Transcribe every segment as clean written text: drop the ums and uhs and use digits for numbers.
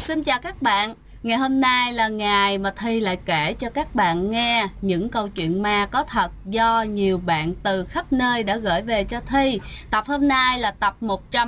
Xin chào các bạn. Ngày hôm nay là ngày mà Thi lại kể cho các bạn nghe những câu chuyện ma có thật do nhiều bạn từ khắp nơi đã gửi về cho Thi. Tập hôm nay là tập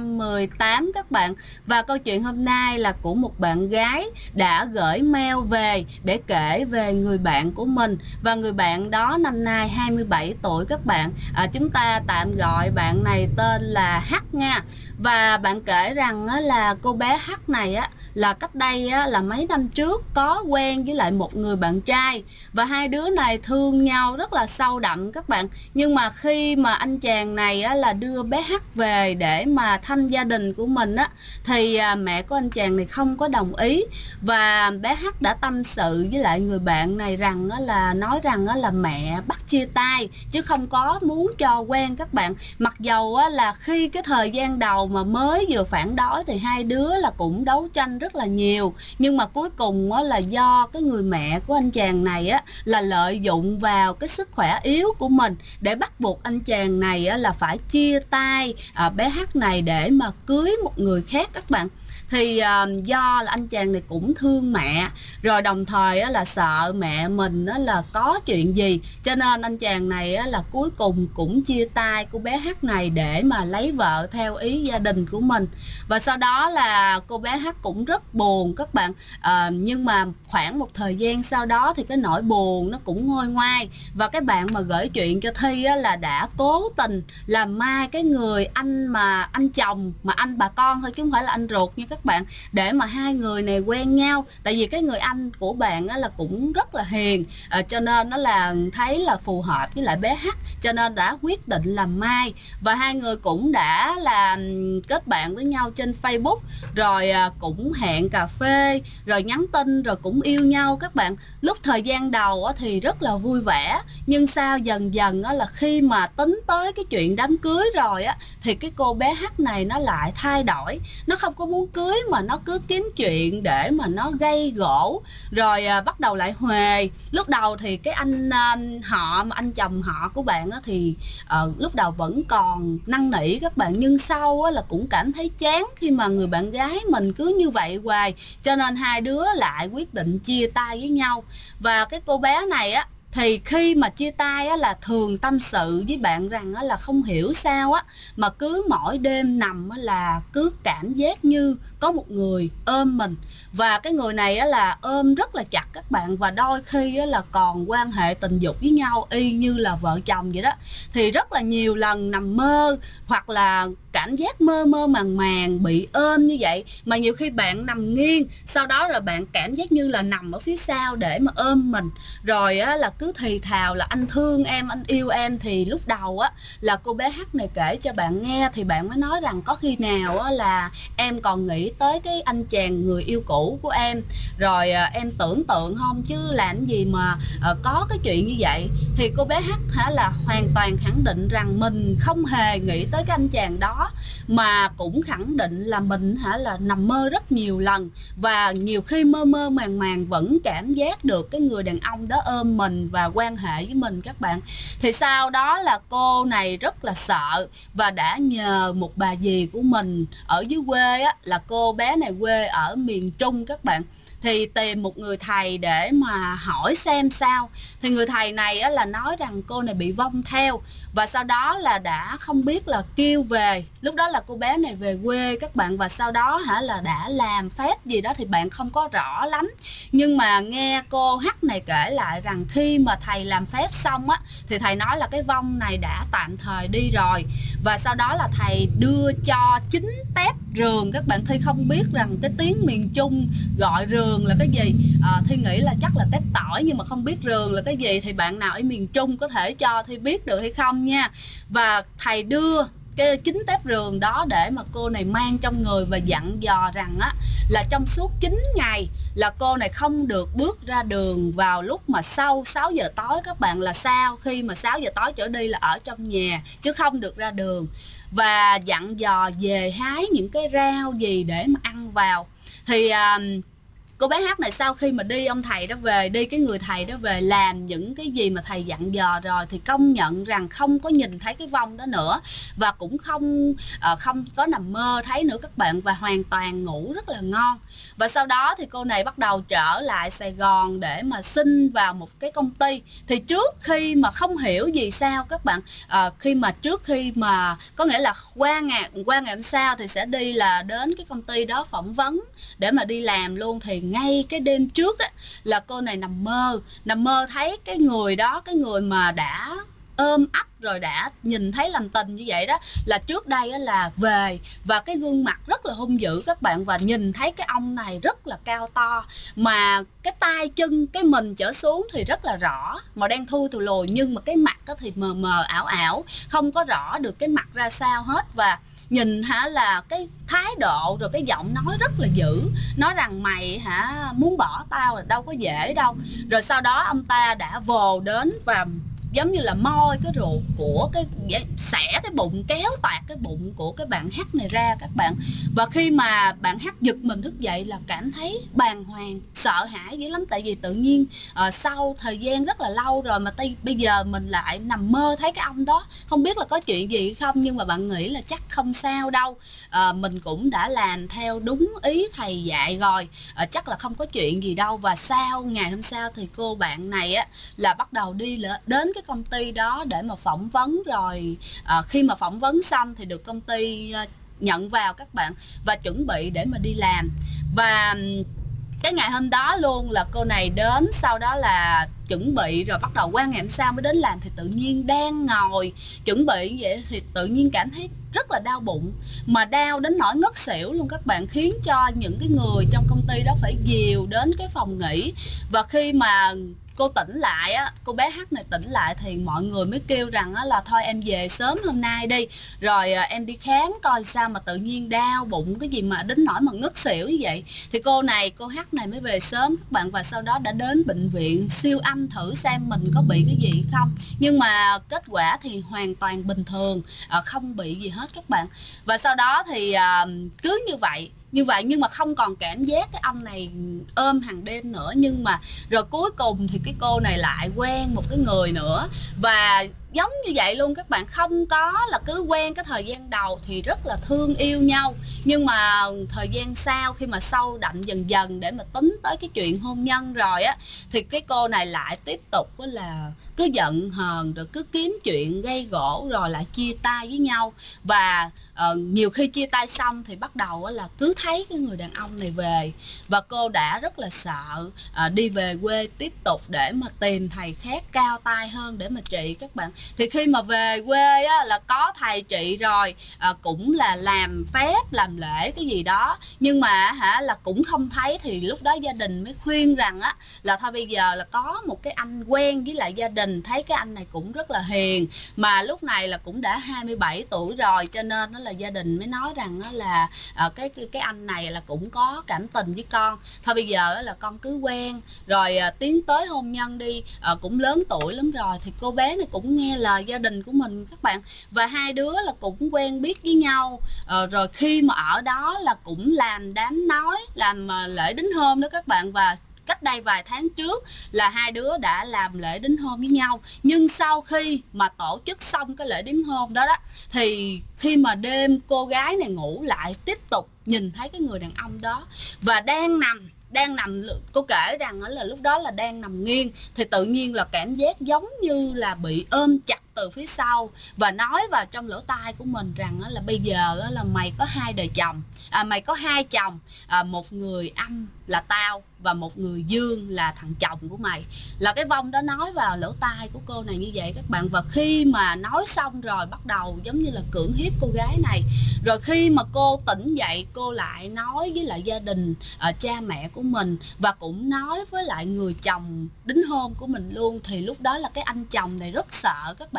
118 các bạn. Và câu chuyện hôm nay là của một bạn gái đã gửi mail về để kể về người bạn của mình. Và người bạn đó năm nay 27 tuổi các bạn. Chúng ta tạm gọi bạn này tên là H nha. Và bạn kể rằng là cô bé H này là cách đây là mấy năm trước có quen với lại một người bạn trai và hai đứa này thương nhau rất là sâu đậm các bạn. Nhưng mà khi mà anh chàng này là đưa bé H về để mà thăm gia đình của mình thì mẹ của anh chàng này không có đồng ý, và bé H đã tâm sự với lại người bạn này rằng nói rằng là mẹ bắt chia tay chứ không có muốn cho quen các bạn. Mặc dầu là khi cái thời gian đầu mà mới vừa phản đối thì hai đứa là cũng đấu tranh rất là nhiều, nhưng mà cuối cùng là do cái người mẹ của anh chàng này là lợi dụng vào cái sức khỏe yếu của mình để bắt buộc anh chàng này là phải chia tay bé H này để mà cưới một người khác các bạn. Thì do là anh chàng này cũng thương mẹ, rồi đồng thời là sợ mẹ mình là có chuyện gì, cho nên anh chàng này là cuối cùng cũng chia tay cô bé H này để mà lấy vợ theo ý gia đình của mình. Và sau đó là cô bé H cũng rất buồn các bạn. Nhưng mà khoảng một thời gian sau đó thì cái nỗi buồn nó cũng nguôi ngoai, và cái bạn mà gửi chuyện cho Thi là đã cố tình làm mai cái người anh chồng mà anh bà con thôi chứ không phải là anh ruột nha các bạn, để mà hai người này quen nhau. Tại vì cái người anh của bạn là cũng rất là hiền, cho nên nó là thấy là phù hợp với lại bé H, cho nên đã quyết định làm mai. Và hai người cũng đã là kết bạn với nhau trên Facebook, rồi cũng hẹn cà phê, rồi nhắn tin, rồi cũng yêu nhau các bạn. Lúc thời gian đầu thì rất là vui vẻ, nhưng sau dần dần là khi mà tính tới cái chuyện đám cưới rồi thì cái cô bé H này nó lại thay đổi. Nó không có muốn cưới mà nó cứ kiếm chuyện để mà nó gây gổ, rồi bắt đầu lại huề. Lúc đầu thì cái anh chồng họ của bạn thì lúc đầu vẫn còn năn nỉ các bạn, nhưng sau là cũng cảm thấy chán khi mà người bạn gái mình cứ như vậy hoài, cho nên hai đứa lại quyết định chia tay với nhau. Và cái cô bé này thì khi mà chia tay là thường tâm sự với bạn rằng là không hiểu sao mà cứ mỗi đêm nằm là cứ cảm giác như có một người ôm mình, và cái người này là ôm rất là chặt các bạn, và đôi khi là còn quan hệ tình dục với nhau y như là vợ chồng vậy đó. Thì rất là nhiều lần nằm mơ hoặc là cảm giác mơ mơ màng màng bị ôm như vậy, mà nhiều khi bạn nằm nghiêng, sau đó là bạn cảm giác như là nằm ở phía sau để mà ôm mình, rồi là cứ thì thào là anh thương em, anh yêu em. Thì lúc đầu là cô bé H này kể cho bạn nghe thì bạn mới nói rằng có khi nào là em còn nghĩ tới cái anh chàng người yêu cũ của em, rồi em tưởng tượng không chứ làm gì mà có cái chuyện như vậy. Thì cô bé H là hoàn toàn khẳng định rằng mình không hề nghĩ tới cái anh chàng đó, mà cũng khẳng định là mình là nằm mơ rất nhiều lần, và nhiều khi mơ mơ màng màng vẫn cảm giác được cái người đàn ông đó ôm mình và quan hệ với mình các bạn. Thì sau đó là cô này rất là sợ và đã nhờ một bà dì của mình ở dưới quê là cô bé này quê ở miền Trung các bạn, thì tìm một người thầy để mà hỏi xem sao. Thì người thầy này là nói rằng cô này bị vong theo, và sau đó là đã không biết là kêu về. Lúc đó là cô bé này về quê các bạn, và sau đó là đã làm phép gì đó thì bạn không có rõ lắm, nhưng mà nghe cô H này kể lại rằng khi mà thầy làm phép xong thì thầy nói là cái vong này đã tạm thời đi rồi, và sau đó là thầy đưa cho 9 tép rườn các bạn. Thi không biết rằng cái tiếng miền Trung gọi rườn là cái gì. Thi nghĩ là chắc là tép tỏi, nhưng mà không biết rườn là cái gì, thì bạn nào ở miền Trung có thể cho Thi biết được hay không nha. Và thầy đưa cái 9 tép rườn đó để mà cô này mang trong người, và dặn dò rằng là trong suốt 9 ngày là cô này không được bước ra đường vào lúc mà sau 6 giờ tối các bạn, là sau khi mà 6 giờ tối trở đi là ở trong nhà chứ không được ra đường, và dặn dò về hái những cái rau gì để mà ăn vào. Thì cô bé H này sau khi mà đi ông thầy đó về, đi cái người thầy đó về làm những cái gì mà thầy dặn dò rồi, thì công nhận rằng không có nhìn thấy cái vong đó nữa, và cũng không có nằm mơ thấy nữa các bạn, và hoàn toàn ngủ rất là ngon. Và sau đó thì cô này bắt đầu trở lại Sài Gòn để mà xin vào một cái công ty. Thì trước khi mà không hiểu gì sao các bạn, trước khi mà có nghĩa là qua ngày hôm sau thì sẽ đi là đến cái công ty đó phỏng vấn để mà đi làm luôn. Thì ngay cái đêm trước á, là cô này nằm mơ thấy cái người đó, cái người mà đã ôm ấp rồi đã nhìn thấy làm tình như vậy đó, là trước đây là về, và cái gương mặt rất là hung dữ các bạn, và nhìn thấy cái ông này rất là cao to, mà cái tay chân cái mình trở xuống thì rất là rõ, màu đen thui thù lùi, nhưng mà cái mặt đó thì mờ mờ ảo ảo, không có rõ được cái mặt ra sao hết. Và nhìn là cái thái độ rồi cái giọng nói rất là dữ, nói rằng mày muốn bỏ tao là đâu có dễ đâu. Rồi sau đó ông ta đã vồ đến và giống như là moi cái ruột của xẻ cái bụng, kéo toạc cái bụng của cái bạn H này ra các bạn. Và khi mà bạn H giật mình thức dậy là cảm thấy bàng hoàng, sợ hãi dữ lắm. Tại vì tự nhiên sau thời gian rất là lâu rồi mà bây giờ mình lại nằm mơ thấy cái ông đó, không biết là có chuyện gì không, nhưng mà bạn nghĩ là chắc không sao đâu, mình cũng đã làm theo đúng ý thầy dạy rồi, chắc là không có chuyện gì đâu. Và ngày hôm sau thì cô bạn này á là bắt đầu đi đến cái công ty đó để mà phỏng vấn. Rồi khi mà phỏng vấn xong thì được công ty nhận vào các bạn, và chuẩn bị để mà đi làm. Và cái ngày hôm đó luôn là cô này đến, sau đó là chuẩn bị rồi bắt đầu qua ngày hôm sau mới đến làm. Thì tự nhiên đang ngồi chuẩn bị vậy thì tự nhiên cảm thấy rất là đau bụng, mà đau đến nỗi ngất xỉu luôn các bạn, khiến cho những cái người trong công ty đó phải dìu đến cái phòng nghỉ. Và khi mà cô tỉnh lại á, cô bé H này tỉnh lại thì mọi người mới kêu rằng á, là thôi em về sớm hôm nay đi, rồi em đi khám coi sao mà tự nhiên đau bụng cái gì mà đến nỗi mà ngất xỉu như vậy. Thì cô H này mới về sớm các bạn, và sau đó đã đến bệnh viện siêu âm thử xem mình có bị cái gì không. Nhưng mà kết quả thì hoàn toàn bình thường, không bị gì hết các bạn. Và sau đó thì cứ như vậy nhưng mà không còn cảm giác cái ông này ôm hàng đêm nữa. Nhưng mà rồi cuối cùng thì cái cô này lại quen một cái người nữa, và giống như vậy luôn các bạn, không có là cứ quen cái thời gian đầu thì rất là thương yêu nhau, nhưng mà thời gian sau khi mà sâu đậm dần dần để mà tính tới cái chuyện hôn nhân rồi á, thì cái cô này lại tiếp tục là cứ giận hờn rồi cứ kiếm chuyện gây gổ rồi lại chia tay với nhau. Và nhiều khi chia tay xong thì bắt đầu là cứ thấy cái người đàn ông này về, và cô đã rất là sợ, đi về quê tiếp tục để mà tìm thầy khác cao tay hơn để mà trị các bạn. Thì khi mà về quê á, là có thầy trị rồi, cũng là làm phép làm lễ cái gì đó, nhưng mà là cũng không thấy. Thì lúc đó gia đình mới khuyên rằng á là thôi bây giờ là có một cái anh quen với lại gia đình, thấy cái anh này cũng rất là hiền, mà lúc này là cũng đã 27 tuổi rồi, cho nên đó là gia đình mới nói rằng đó là cái anh này là cũng có cảm tình với con, thôi bây giờ là con cứ quen rồi tiến tới hôn nhân đi, cũng lớn tuổi lắm rồi. Thì cô bé này cũng nghe lời gia đình của mình các bạn, và hai đứa là cũng quen biết với nhau. Rồi khi mà ở đó là cũng làm đám nói, làm lễ đính hôn đó các bạn. Và cách đây vài tháng trước là hai đứa đã làm lễ đính hôn với nhau. Nhưng sau khi mà tổ chức xong cái lễ đính hôn đó thì khi mà đêm cô gái này ngủ lại tiếp tục nhìn thấy cái người đàn ông đó, và đang nằm, cô kể rằng là lúc đó là đang nằm nghiêng, thì tự nhiên là cảm giác giống như là bị ôm chặt từ phía sau, và nói vào trong lỗ tai của mình rằng là bây giờ là mày có hai đời chồng, mày có hai chồng, một người âm là tao và một người dương là thằng chồng của mày. Là cái vong đó nói vào lỗ tai của cô này như vậy các bạn. Và khi mà nói xong rồi bắt đầu giống như là cưỡng hiếp cô gái này. Rồi khi mà cô tỉnh dậy, cô lại nói với lại gia đình, cha mẹ của mình, và cũng nói với lại người chồng đính hôn của mình luôn. Thì lúc đó là cái anh chồng này rất sợ các bạn.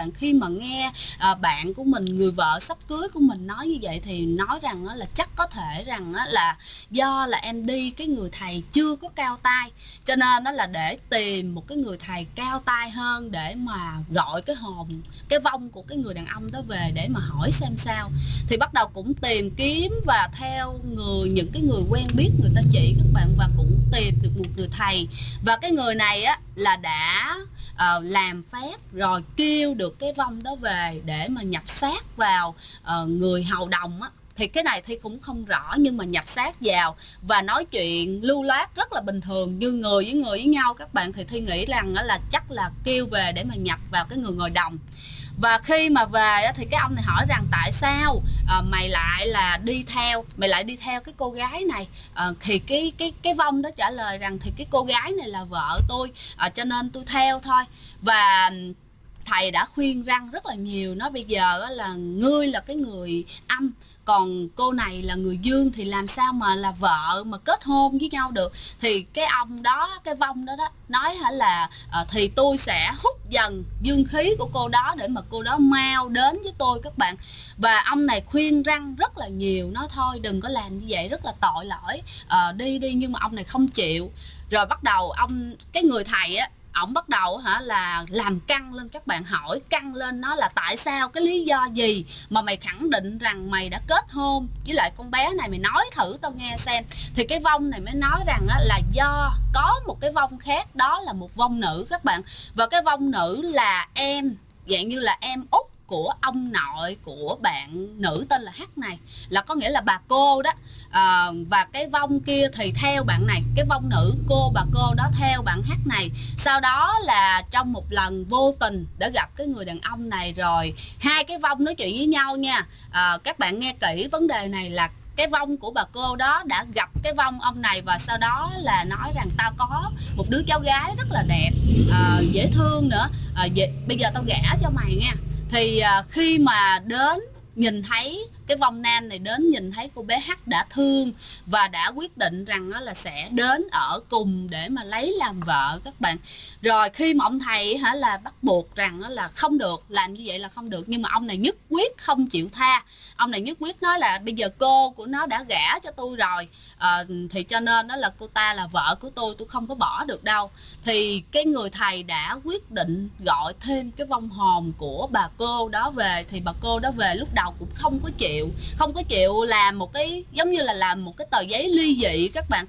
bạn, khi mà nghe bạn của mình, người vợ sắp cưới của mình nói như vậy thì nói rằng là chắc có thể rằng là do là em đi cái người thầy chưa có cao tay, cho nên nó là để tìm một cái người thầy cao tay hơn để mà gọi cái hồn, cái vong của cái người đàn ông đó về để mà hỏi xem sao. Thì bắt đầu cũng tìm kiếm và theo những cái người quen biết người ta chỉ các bạn, và cũng tìm được một người thầy, và cái người này là đã làm phép rồi kêu được cái vong đó về để mà nhập xác vào người hầu đồng thì cái này thì cũng không rõ, nhưng mà nhập xác vào và nói chuyện lưu loát rất là bình thường như người với nhau các bạn, thì Thi nghĩ rằng là chắc là kêu về để mà nhập vào cái người ngồi đồng. Và khi mà về thì cái ông này hỏi rằng tại sao mày lại đi theo cái cô gái này, thì cái vong đó trả lời rằng thì cái cô gái này là vợ tôi, cho nên tôi theo thôi. Và thầy đã khuyên răn rất là nhiều, nói bây giờ là ngươi là cái người âm, còn cô này là người dương, thì làm sao mà là vợ mà kết hôn với nhau được. Thì cái ông đó, cái vong đó nói là thì tôi sẽ hút dần dương khí của cô đó để mà cô đó mau đến với tôi các bạn. Và ông này khuyên răn rất là nhiều, nói thôi đừng có làm như vậy, rất là tội lỗi, đi, nhưng mà ông này không chịu. Rồi bắt đầu cái người thầy ổng bắt đầu là làm căng lên các bạn, hỏi căng lên nó là tại sao, cái lý do gì mà mày khẳng định rằng mày đã kết hôn với lại con bé này, mày nói thử tao nghe xem. Thì cái vong này mới nói rằng là do có một cái vong khác, đó là một vong nữ các bạn, và cái vong nữ là em, dạng như là em út của ông nội của bạn nữ tên là H này, là có nghĩa là bà cô đó. Và cái vong kia thì theo bạn này, cái vong nữ bà cô đó theo bạn H này. Sau đó là trong một lần vô tình đã gặp cái người đàn ông này, rồi hai cái vong nói chuyện với nhau nha. Các bạn nghe kỹ vấn đề này, là cái vong của bà cô đó đã gặp cái vong ông này, và sau đó là nói rằng tao có một đứa cháu gái rất là đẹp, dễ thương nữa, bây giờ tao gả cho mày nha. Thì khi mà đến nhìn thấy cái vong nam này, đến nhìn thấy cô bé H đã thương và đã quyết định rằng là sẽ đến ở cùng để mà lấy làm vợ các bạn. Rồi khi mà ông thầy là bắt buộc rằng là không được làm như vậy, là không được, nhưng mà ông này nhất quyết không chịu tha. Ông này nhất quyết nói là bây giờ cô của nó đã gả cho tôi rồi, thì cho nên nó là cô ta là vợ của tôi không có bỏ được đâu. Thì cái người thầy đã quyết định gọi thêm cái vong hồn của bà cô đó về. Thì bà cô đó về lúc đầu cũng không có chịu làm một cái, giống như là làm một cái tờ giấy ly dị các bạn,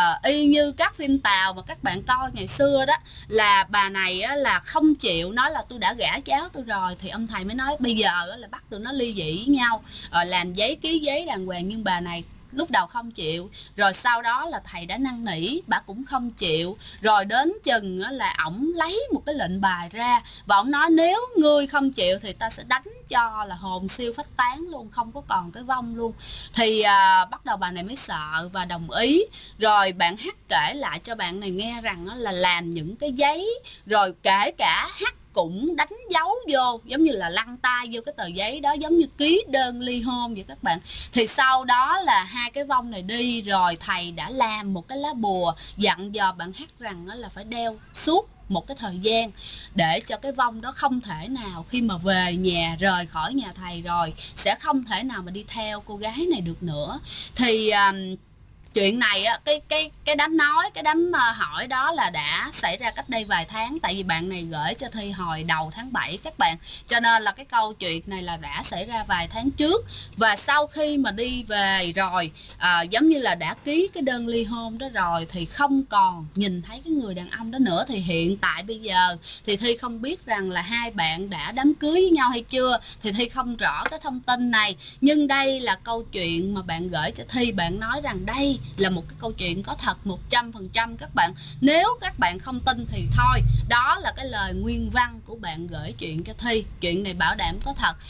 y như các phim Tàu mà các bạn coi ngày xưa đó, là bà này là không chịu, nói là tôi đã gả cháu tôi rồi. Thì ông thầy mới nói bây giờ là bắt tụi nó ly dị với nhau, làm giấy, ký giấy đàng hoàng, nhưng bà này lúc đầu không chịu. Rồi sau đó là thầy đã năn nỉ, bà cũng không chịu. Rồi đến chừng là ổng lấy một cái lệnh bài ra, và ổng nói nếu ngươi không chịu thì ta sẽ đánh cho là hồn siêu phách tán luôn, không có còn cái vong luôn. Thì bắt đầu bà này mới sợ và đồng ý. Rồi bạn H kể lại cho bạn này nghe rằng là làm những cái giấy, rồi kể cả H cũng đánh dấu vô, giống như là lăn tay vô cái tờ giấy đó, giống như ký đơn ly hôn vậy các bạn. Thì sau đó là hai cái vong này đi rồi, thầy đã làm một cái lá bùa dặn dò bạn H rằng là phải đeo suốt một cái thời gian, để cho cái vong đó không thể nào, khi mà về nhà, rời khỏi nhà thầy rồi, sẽ không thể nào mà đi theo cô gái này được nữa. Thì chuyện này cái đám hỏi đó là đã xảy ra cách đây vài tháng, tại vì bạn này gửi cho Thi hồi đầu tháng 7 các bạn, cho nên là cái câu chuyện này là đã xảy ra vài tháng trước. Và sau khi mà đi về rồi, giống như là đã ký cái đơn ly hôn đó rồi, thì không còn nhìn thấy cái người đàn ông đó nữa. Thì hiện tại bây giờ thì Thi không biết rằng là hai bạn đã đám cưới với nhau hay chưa, thì Thi không rõ cái thông tin này. Nhưng đây là câu chuyện mà bạn gửi cho Thi, bạn nói rằng đây là một cái câu chuyện có thật 100% các bạn. Nếu các bạn không tin thì thôi, đó là cái lời nguyên văn của bạn gửi chuyện cho Thi. Chuyện này bảo đảm có thật.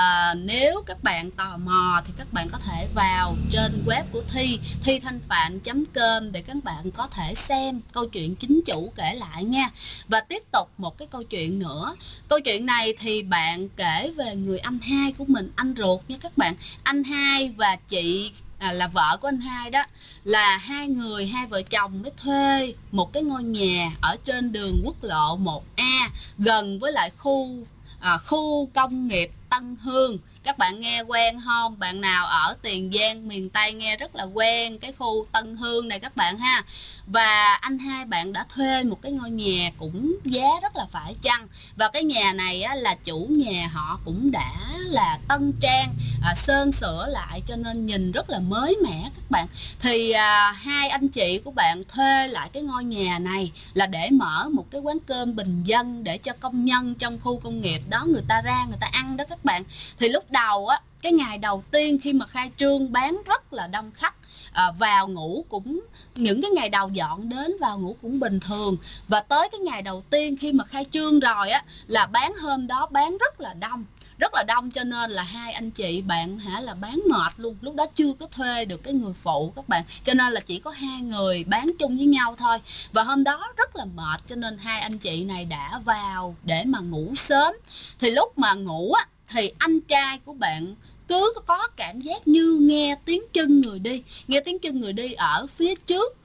Nếu các bạn tò mò thì các bạn có thể vào trên web của Thi, thithanhphạn.com, để các bạn có thể xem câu chuyện chính chủ kể lại nha. Và tiếp tục một cái câu chuyện nữa. Câu chuyện này thì bạn kể về người anh hai của mình, anh ruột nha các bạn. Anh hai và chị là vợ của anh hai đó, là hai vợ chồng mới thuê một cái ngôi nhà ở trên đường quốc lộ 1A, gần với lại khu khu công nghiệp Tân Hương. Các bạn nghe quen không? Bạn nào ở Tiền Giang miền Tây nghe rất là quen cái khu Tân Hương này các bạn ha. Và anh hai bạn đã thuê một cái ngôi nhà cũng giá rất là phải chăng. Và cái nhà này á, là chủ nhà họ cũng đã là tân trang, sơn sửa lại cho nên nhìn rất là mới mẻ các bạn. Thì hai anh chị của bạn thuê lại cái ngôi nhà này là để mở một cái quán cơm bình dân để cho công nhân trong khu công nghiệp đó người ta ra người ta ăn đó các bạn. Thì lúc đầu á, cái ngày đầu tiên khi mà khai trương bán rất là đông khách, vào ngủ cũng những cái ngày đầu dọn đến vào ngủ cũng bình thường. Và tới cái ngày đầu tiên khi mà khai trương rồi á là bán hôm đó bán rất là đông cho nên là hai anh chị bạn là bán mệt luôn. Lúc đó chưa có thuê được cái người phụ các bạn, cho nên là chỉ có hai người bán chung với nhau thôi. Và hôm đó rất là mệt cho nên hai anh chị này đã vào để mà ngủ sớm. Thì lúc mà ngủ á thì anh trai của bạn cứ có cảm giác như nghe tiếng chân người đi ở phía trước.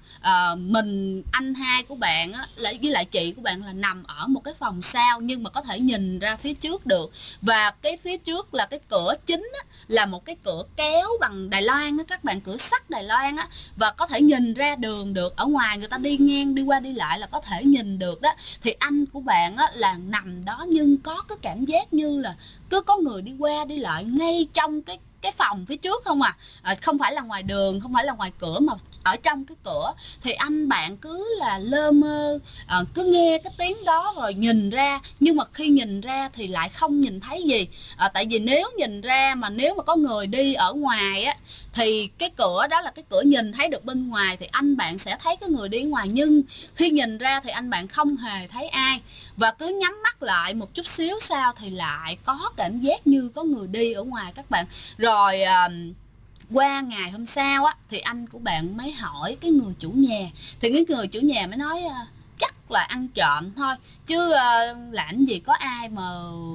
Anh hai của bạn á, với lại chị của bạn là nằm ở một cái phòng sau nhưng mà có thể nhìn ra phía trước được. Và cái phía trước là cái cửa chính á, là một cái cửa kéo bằng Đài Loan á, các bạn, cửa sắt Đài Loan á, và có thể nhìn ra đường được. Ở ngoài người ta đi ngang đi qua đi lại là có thể nhìn được đó. Thì anh của bạn á, là nằm đó nhưng có cái cảm giác như là cứ có người đi qua đi lại ngay trong cái phòng phía trước không không phải là ngoài đường, không phải là ngoài cửa mà ở trong cái cửa. Thì anh bạn cứ là lơ mơ, cứ nghe cái tiếng đó rồi nhìn ra, nhưng mà khi nhìn ra thì lại không nhìn thấy gì. Tại vì nếu nhìn ra mà nếu mà có người đi ở ngoài á thì cái cửa đó là cái cửa nhìn thấy được bên ngoài thì anh bạn sẽ thấy cái người đi ngoài, nhưng khi nhìn ra thì anh bạn không hề thấy ai. Và cứ nhắm mắt lại một chút xíu sau thì lại có cảm giác như có người đi ở ngoài các bạn. Rồi qua ngày hôm sau á thì anh của bạn mới hỏi cái người chủ nhà, thì cái người chủ nhà mới nói chắc là ăn trộm thôi chứ làm gì có ai mà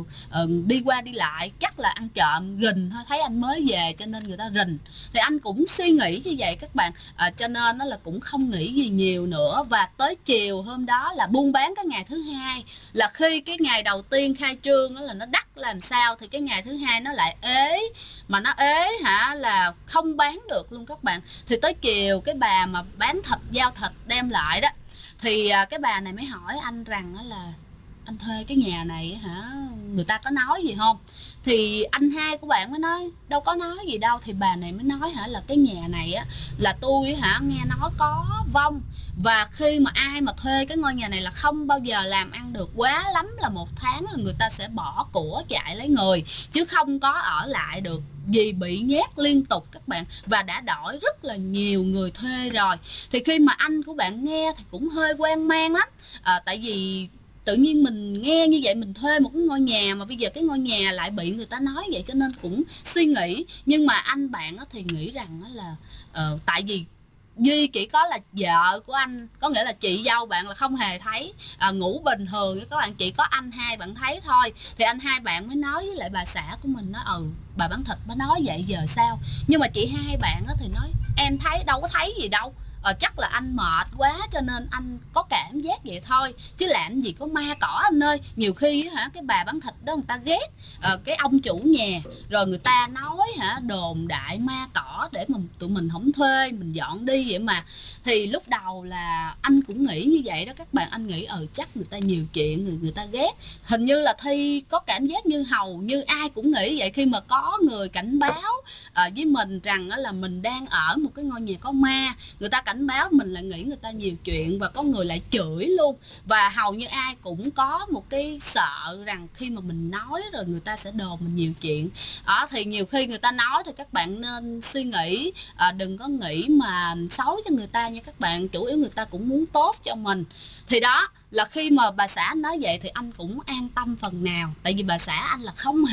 đi qua đi lại, chắc là ăn trộm rình thôi, thấy anh mới về cho nên người ta rình. Thì anh cũng suy nghĩ như vậy các bạn, cho nên nó là cũng không nghĩ gì nhiều nữa. Và tới chiều hôm đó là buôn bán cái ngày thứ hai, là khi cái ngày đầu tiên khai trương đó là nó đắt làm sao thì cái ngày thứ hai nó lại ế, mà nó ế là không bán được luôn các bạn. Thì tới chiều cái bà mà bán thịt, giao thịt đem lại đó, thì cái bà này mới hỏi anh rằng là anh thuê cái nhà này người ta có nói gì không? Thì anh hai của bạn mới nói đâu có nói gì đâu. Thì bà này mới nói là cái nhà này á là tôi nghe nói có vong, và khi mà ai mà thuê cái ngôi nhà này là không bao giờ làm ăn được, quá lắm là 1 tháng là người ta sẽ bỏ của chạy lấy người chứ không có ở lại được, vì bị nhét liên tục các bạn, và đã đổi rất là nhiều người thuê rồi. Thì khi mà anh của bạn nghe thì cũng hơi hoang mang lắm, tại vì tự nhiên mình nghe như vậy, mình thuê một cái ngôi nhà mà bây giờ cái ngôi nhà lại bị người ta nói vậy, cho nên cũng suy nghĩ. Nhưng mà anh bạn thì nghĩ rằng là tại vì Duy chỉ có là vợ của anh, có nghĩa là chị dâu bạn là không hề thấy, ngủ bình thường các bạn, chỉ có anh hai bạn thấy thôi. Thì anh hai bạn mới nói với lại bà xã của mình, nói bà bán thịt mới nói vậy giờ sao. Nhưng mà chị hai bạn thì nói em thấy đâu có thấy gì đâu, chắc là anh mệt quá cho nên anh có cảm giác vậy thôi, chứ làm gì có ma cỏ anh ơi. Nhiều khi cái bà bán thịt đó người ta ghét cái ông chủ nhà, rồi người ta nói đồn đại ma cỏ để mà tụi mình không thuê, mình dọn đi vậy mà. Thì lúc đầu là anh cũng nghĩ như vậy đó các bạn, anh nghĩ chắc người ta nhiều chuyện, người ta ghét. Hình như là Thi có cảm giác như hầu như ai cũng nghĩ vậy, khi mà có người cảnh báo với mình rằng là mình đang ở một cái ngôi nhà có ma, người ta cảnh báo mình lại nghĩ người ta nhiều chuyện, và có người lại chửi luôn. Và hầu như ai cũng có một cái sợ rằng khi mà mình nói rồi người ta sẽ đồn mình nhiều chuyện. Thì nhiều khi người ta nói thì các bạn nên suy nghĩ, đừng có nghĩ mà xấu cho người ta nha các bạn, chủ yếu người ta cũng muốn tốt cho mình. Thì đó là khi mà bà xã nói vậy thì anh cũng an tâm phần nào, tại vì bà xã anh là không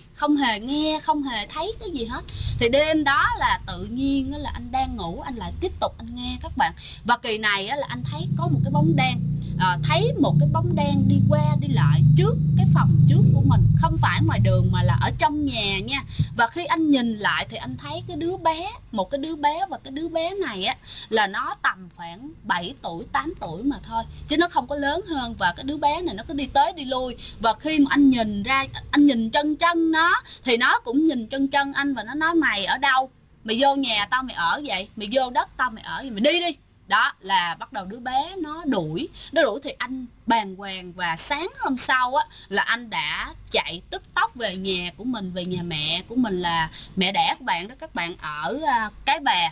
hề nghe, không hề thấy cái gì hết. Thì đêm đó là tự nhiên là anh đang ngủ, anh lại tiếp tục anh nghe các bạn. Và kỳ này là anh thấy có một cái bóng đen thấy một cái bóng đen đi qua đi lại trước cái phòng trước của mình, không phải ngoài đường mà là ở trong nhà nha. Và khi anh nhìn lại thì anh thấy cái đứa bé, một cái đứa bé, và cái đứa bé này á là nó tầm khoảng 7 tuổi 8 tuổi mà thôi, chứ nó không có lớn hơn. Và cái đứa bé này nó cứ đi tới đi lui, và khi mà anh nhìn ra, anh nhìn chân nó thì nó cũng nhìn chân anh, và nó nói mày ở đâu, mày vô nhà tao mày ở vậy, mày vô đất tao mày ở vậy, mày đi đi. Đó là bắt đầu đứa bé nó đuổi thì anh bàng hoàng. Và sáng hôm sau á là anh đã chạy tức tốc về nhà của mình, về nhà mẹ của mình là mẹ đẻ của bạn đó các bạn, ở Cái Bè,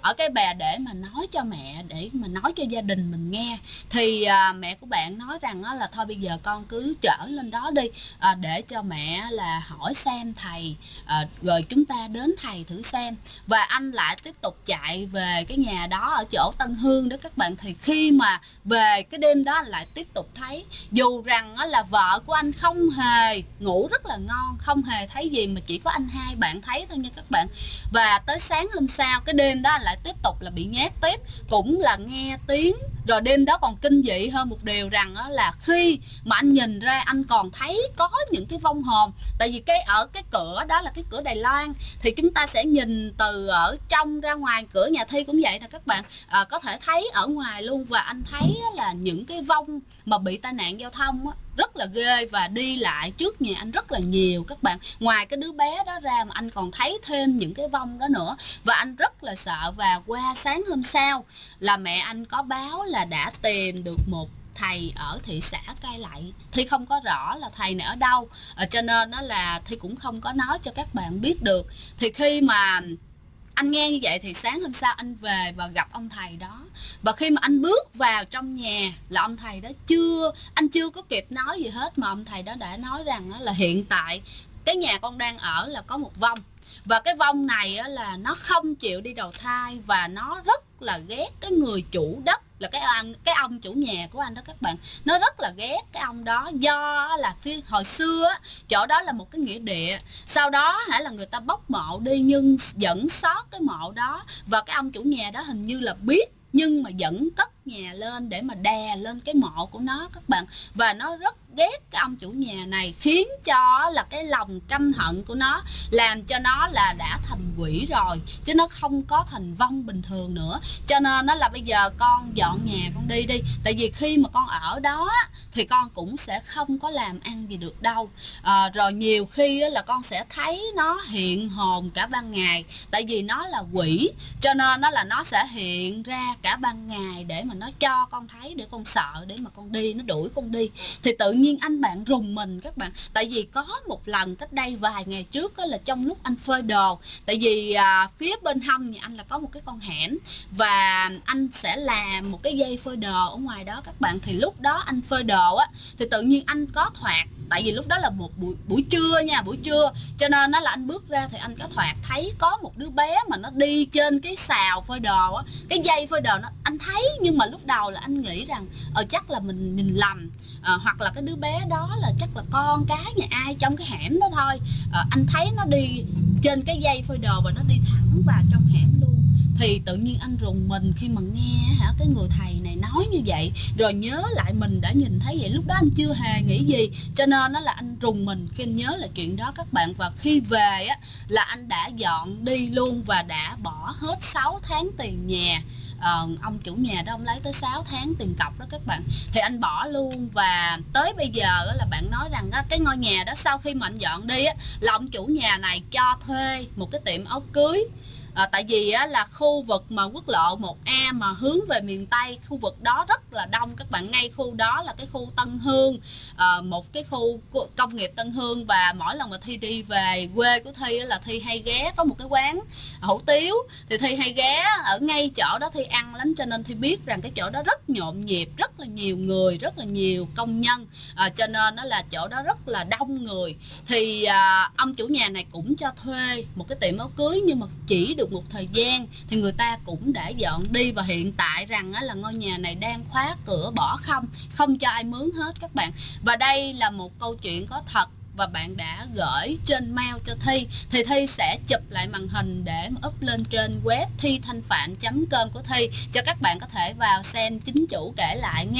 để mà nói cho mẹ, để mà nói cho gia đình mình nghe. Thì mẹ của bạn nói rằng là thôi bây giờ con cứ trở lên đó đi, để cho mẹ là hỏi xem thầy, rồi chúng ta đến thầy thử xem. Và anh lại tiếp tục chạy về cái nhà đó ở chỗ Tân Hương đó các bạn. Thì khi mà về cái đêm đó anh lại tiếp tục thấy, dù rằng là vợ của anh không hề ngủ rất là ngon, không hề thấy gì, mà chỉ có anh hai bạn thấy thôi nha các bạn. Và tới sáng hôm sau, cái đêm đó anh lại tiếp tục là bị nhát tiếp, cũng là nghe tiếng. Rồi đêm đó còn kinh dị hơn một điều rằng là khi mà anh nhìn ra anh còn thấy có những cái vong hồn. Tại vì ở cái cửa đó là cái cửa Đài Loan, thì chúng ta sẽ nhìn từ ở trong ra ngoài. Cửa nhà Thi cũng vậy nè các bạn, có thể thấy ở ngoài luôn. Và anh thấy là những cái vong mà bị tai nạn giao thông rất là ghê, và đi lại trước nhà anh rất là nhiều các bạn. Ngoài cái đứa bé đó ra mà anh còn thấy thêm những cái vong đó nữa, và anh rất là sợ. Và qua sáng hôm sau là mẹ anh có báo là đã tìm được một thầy ở thị xã Cai Lậy. Thi không có rõ là thầy này ở đâu, cho nên đó là Thi cũng không có nói cho các bạn biết được. Thì khi mà anh nghe như vậy thì sáng hôm sau anh về và gặp ông thầy đó. Và khi mà anh bước vào trong nhà là ông thầy đó anh chưa có kịp nói gì hết, mà ông thầy đó đã nói rằng là hiện tại cái nhà con đang ở là có một vong. Và cái vong này là nó không chịu đi đầu thai, và nó rất là ghét cái người chủ đất, là cái ông chủ nhà của anh đó các bạn. Nó rất là ghét cái ông đó, do là hồi xưa chỗ đó là một cái nghĩa địa. Sau đó là người ta bốc mộ đi nhưng vẫn sót cái mộ đó. Và cái ông chủ nhà đó hình như là biết, nhưng mà vẫn cất nhà lên để mà đè lên cái mộ của nó các bạn. Và nó rất ghét cái ông chủ nhà này, khiến cho là cái lòng căm hận của nó làm cho nó là đã thành quỷ rồi, chứ nó không có thành vong bình thường nữa. Cho nên nó là bây giờ con dọn nhà con đi đi, tại vì khi mà con ở đó thì con cũng sẽ không có làm ăn gì được đâu. Rồi nhiều khi là con sẽ thấy nó hiện hồn cả ban ngày, tại vì nó là quỷ, cho nên nó sẽ hiện ra cả ban ngày để mà nó cho con thấy, để con sợ, để mà con đi, nó đuổi con đi. Thì tự nhiên anh bạn rùng mình các bạn. Tại vì có một lần cách đây vài ngày trước là trong lúc anh phơi đồ, tại vì phía bên hông nhà anh là có một cái con hẻm, và anh sẽ làm một cái dây phơi đồ ở ngoài đó các bạn. Thì lúc đó anh phơi đồ thì tự nhiên anh có thoạt, tại vì lúc đó là một buổi trưa nha, buổi trưa, cho nên là anh bước ra thì anh có thoạt thấy có một đứa bé mà nó đi trên cái xào phơi đồ cái dây phơi đồ anh thấy. Nhưng mà lúc đầu là anh nghĩ rằng chắc là mình nhìn lầm, hoặc là cái đứa bé đó là chắc là con cái nhà ai trong cái hẻm đó thôi. Anh thấy nó đi trên cái dây phơi đồ và nó đi thẳng vào trong hẻm luôn. Thì tự nhiên anh rùng mình khi mà nghe cái người thầy này nói như vậy, rồi nhớ lại mình đã nhìn thấy vậy. Lúc đó anh chưa hề nghĩ gì, cho nên là anh rùng mình khi anh nhớ lại chuyện đó các bạn. Và khi về là anh đã dọn đi luôn, và đã bỏ hết 6 tháng tiền nhà. Ông chủ nhà đó ông lấy tới 6 tháng tiền cọc đó các bạn, thì anh bỏ luôn. Và tới bây giờ là bạn nói rằng cái ngôi nhà đó sau khi mà anh dọn đi là ông chủ nhà này cho thuê một cái tiệm áo cưới. Tại vì là khu vực mà quốc lộ 1A mà hướng về miền Tây, khu vực đó rất là đông các bạn. Ngay khu đó là cái khu Tân Hương, một cái khu công nghiệp Tân Hương. Và mỗi lần mà Thi đi về quê của Thi là Thi hay ghé có một cái quán hủ tiếu, thì Thi hay ghé ở ngay chỗ đó Thi ăn lắm. Cho nên Thi biết rằng cái chỗ đó rất nhộn nhịp, rất là nhiều người, rất là nhiều công nhân, cho nên nó là chỗ đó rất là đông người. Thì ông chủ nhà này cũng cho thuê một cái tiệm áo cưới, nhưng mà chỉ được một thời gian thì người ta cũng đã dọn đi. Và hiện tại rằng là ngôi nhà này đang khóa cửa bỏ không cho ai mướn hết các bạn. Và đây là một câu chuyện có thật, và bạn đã gửi trên mail cho Thi, thì Thi sẽ chụp lại màn hình để mà up lên trên web thithanhpham.com của Thi, cho các bạn có thể vào xem chính chủ kể lại nha.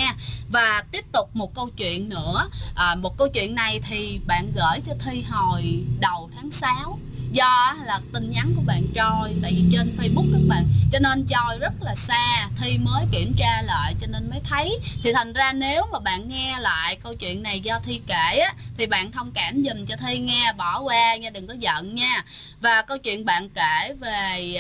Và tiếp tục một câu chuyện nữa, một câu chuyện này thì bạn gửi cho Thi hồi đầu tháng 6. Do là tin nhắn của bạn Choi, tại vì trên Facebook các bạn, cho nên Choi rất là xa, Thi mới kiểm tra lại cho nên mới thấy. Thì thành ra nếu mà bạn nghe lại câu chuyện này do Thi kể á, thì bạn thông cảm giùm cho Thi nghe, bỏ qua nha, đừng có giận nha. Và câu chuyện bạn kể về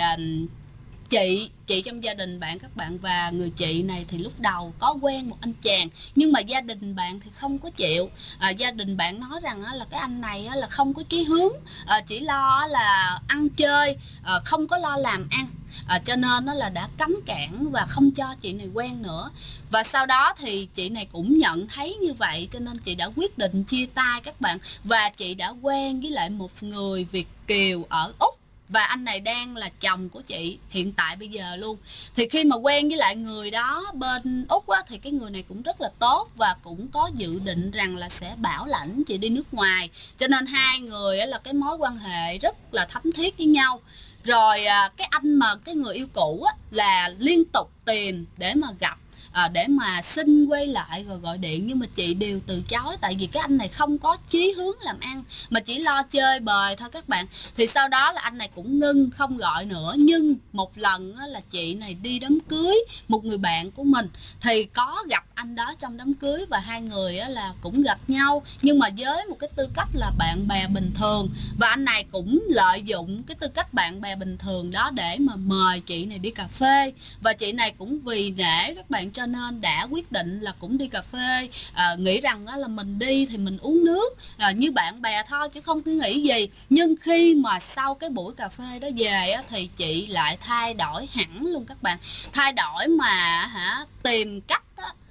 chị trong gia đình bạn các bạn, và người chị này thì lúc đầu có quen một anh chàng, nhưng mà gia đình bạn thì không có chịu. Gia đình bạn nói rằng là cái anh này là không có chí hướng, chỉ lo là ăn chơi, không có lo làm ăn, cho nên là đã cấm cản và không cho chị này quen nữa. Và sau đó thì chị này cũng nhận thấy như vậy, cho nên chị đã quyết định chia tay các bạn, và chị đã quen với lại một người Việt kiều ở Úc, và anh này đang là chồng của chị hiện tại bây giờ luôn. Thì khi mà quen với lại người đó bên Úc á, thì cái người này cũng rất là tốt và cũng có dự định rằng là sẽ bảo lãnh chị đi nước ngoài, cho nên hai người là cái mối quan hệ rất là thấm thiết với nhau. Rồi cái anh mà cái người yêu cũ á, là liên tục tìm để mà gặp, để mà xin quay lại rồi gọi điện, nhưng mà chị đều từ chối, tại vì cái anh này không có chí hướng làm ăn mà chỉ lo chơi bời thôi các bạn. Thì sau đó là anh này cũng ngưng không gọi nữa. Nhưng một lần là chị này đi đám cưới một người bạn của mình thì có gặp anh đó trong đám cưới, và hai người là cũng gặp nhau, nhưng mà với một cái tư cách là bạn bè bình thường. Và anh này cũng lợi dụng cái tư cách bạn bè bình thường đó để mà mời chị này đi cà phê, và chị này cũng vì nể các bạn cho nên đã quyết định là cũng đi cà phê, nghĩ rằng là mình đi thì mình uống nước như bạn bè thôi chứ không cứ nghĩ gì. Nhưng khi mà sau cái buổi cà phê đó về thì chị lại thay đổi hẳn luôn các bạn, thay đổi mà tìm cách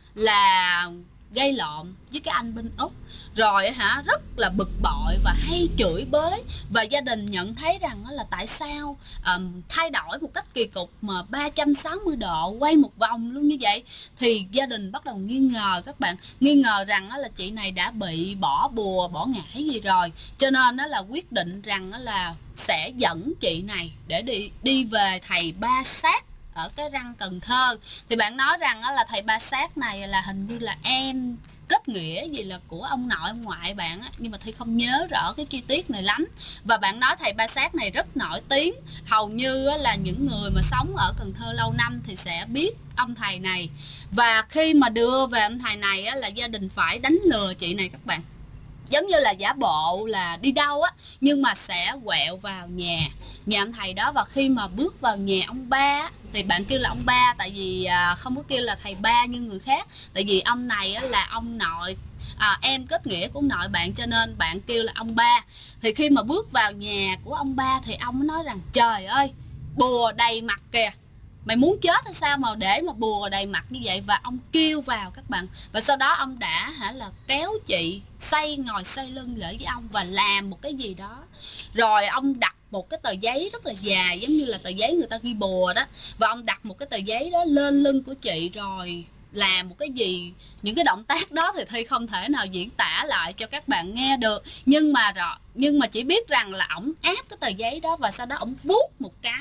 là gây lộn với cái anh bên Úc, rồi rất là bực bội và hay chửi bới. Và gia đình nhận thấy rằng là tại sao thay đổi một cách kỳ cục mà 360 độ, quay một vòng luôn như vậy. Thì gia đình bắt đầu nghi ngờ các bạn, nghi ngờ rằng là chị này đã bị bỏ bùa bỏ ngải gì rồi, cho nên là quyết định rằng là sẽ dẫn chị này để đi về thầy Ba Sát ở cái răng Cần Thơ. Thì bạn nói rằng là thầy Ba Sát này là hình như là em kết nghĩa gì là của ông nội ông ngoại bạn á, nhưng mà Thi không nhớ rõ cái chi tiết này lắm. Và bạn nói thầy Ba Sát này rất nổi tiếng, hầu như là những người mà sống ở Cần Thơ lâu năm thì sẽ biết ông thầy này. Và khi mà đưa về ông thầy này là gia đình phải đánh lừa chị này các bạn, giống như là giả bộ là đi đâu á, nhưng mà sẽ quẹo vào nhà ông thầy đó. Và khi mà bước vào nhà ông ba thì bạn kêu là ông ba, tại vì không có kêu là thầy ba như người khác, tại vì ông này là ông nội, em kết nghĩa của nội bạn, cho nên bạn kêu là ông ba. Thì khi mà bước vào nhà của ông ba thì ông nói rằng trời ơi, bùa đầy mặt kìa, mày muốn chết hay sao mà để mà bùa đầy mặt như vậy. Và ông kêu vào các bạn, và sau đó ông đã là kéo chị ngồi xoay lưng lại với ông và làm một cái gì đó. Rồi ông đặt một cái tờ giấy rất là dài, giống như là tờ giấy người ta ghi bùa đó, và ông đặt một cái tờ giấy đó lên lưng của chị, rồi làm một cái gì, những cái động tác đó thì Thi không thể nào diễn tả lại cho các bạn nghe được. Nhưng mà chỉ biết rằng là ổng áp cái tờ giấy đó, và sau đó ổng vuốt